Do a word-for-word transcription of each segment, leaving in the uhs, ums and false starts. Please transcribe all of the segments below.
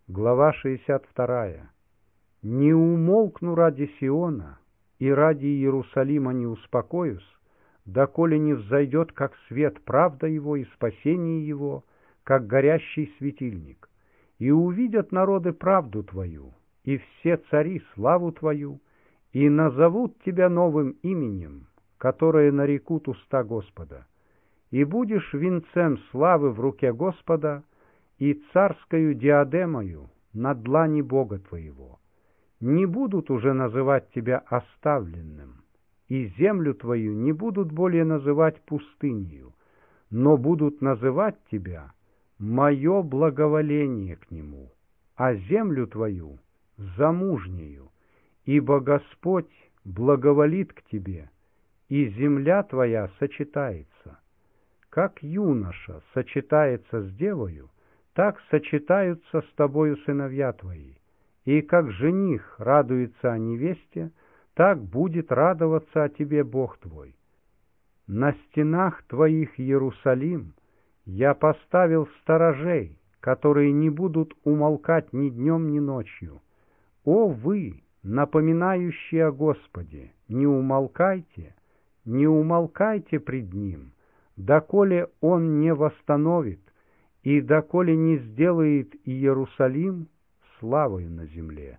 Глава шестьдесят вторая. «Не умолкну ради Сиона, и ради Иерусалима не успокоюсь, доколе не взойдет, как свет, правда его и спасение его, как горящий светильник. И увидят народы правду твою, и все цари славу твою, и назовут тебя новым именем, которое нарекут уста Господа. И будешь венцем славы в руке Господа, и царскою диадемою на длани Бога твоего. Не будут уже называть тебя оставленным, и землю твою не будут более называть пустынью, но будут называть тебя мое благоволение к нему, а землю твою замужнею, ибо Господь благоволит к тебе, и земля твоя сочетается. Как юноша сочетается с девою, так сочетаются с тобою сыновья твои, и как жених радуется о невесте, так будет радоваться о тебе Бог твой. На стенах твоих, Иерусалим, я поставил сторожей, которые не будут умолкать ни днем, ни ночью. О вы, напоминающие о Господе, не умолкайте, не умолкайте пред Ним, доколе Он не восстановит, и доколе не сделает Иерусалим славою на земле.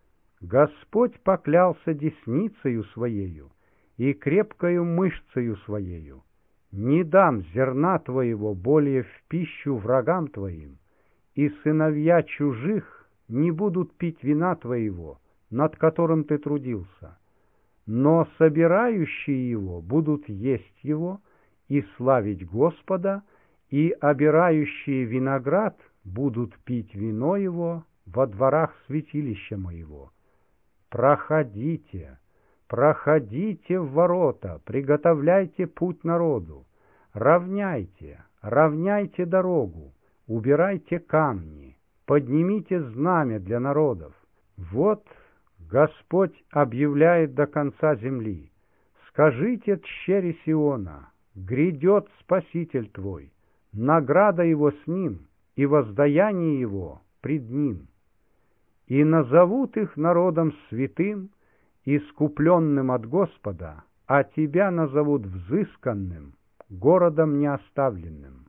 Господь поклялся десницею Своею и крепкою мышцею Своею: не дам зерна твоего более в пищу врагам твоим, и сыновья чужих не будут пить вина твоего, над которым ты трудился, но собирающие его будут есть его и славить Господа, и обирающие виноград будут пить вино его во дворах святилища моего. Проходите, проходите в ворота, приготовляйте путь народу, равняйте, равняйте дорогу, убирайте камни, поднимите знамя для народов. Вот Господь объявляет до конца земли: скажите тщере Сиона, грядет Спаситель твой, награда его с ним, и воздаяние его пред ним. И назовут их народом святым, искупленным от Господа, а тебя назовут взысканным, городом неоставленным.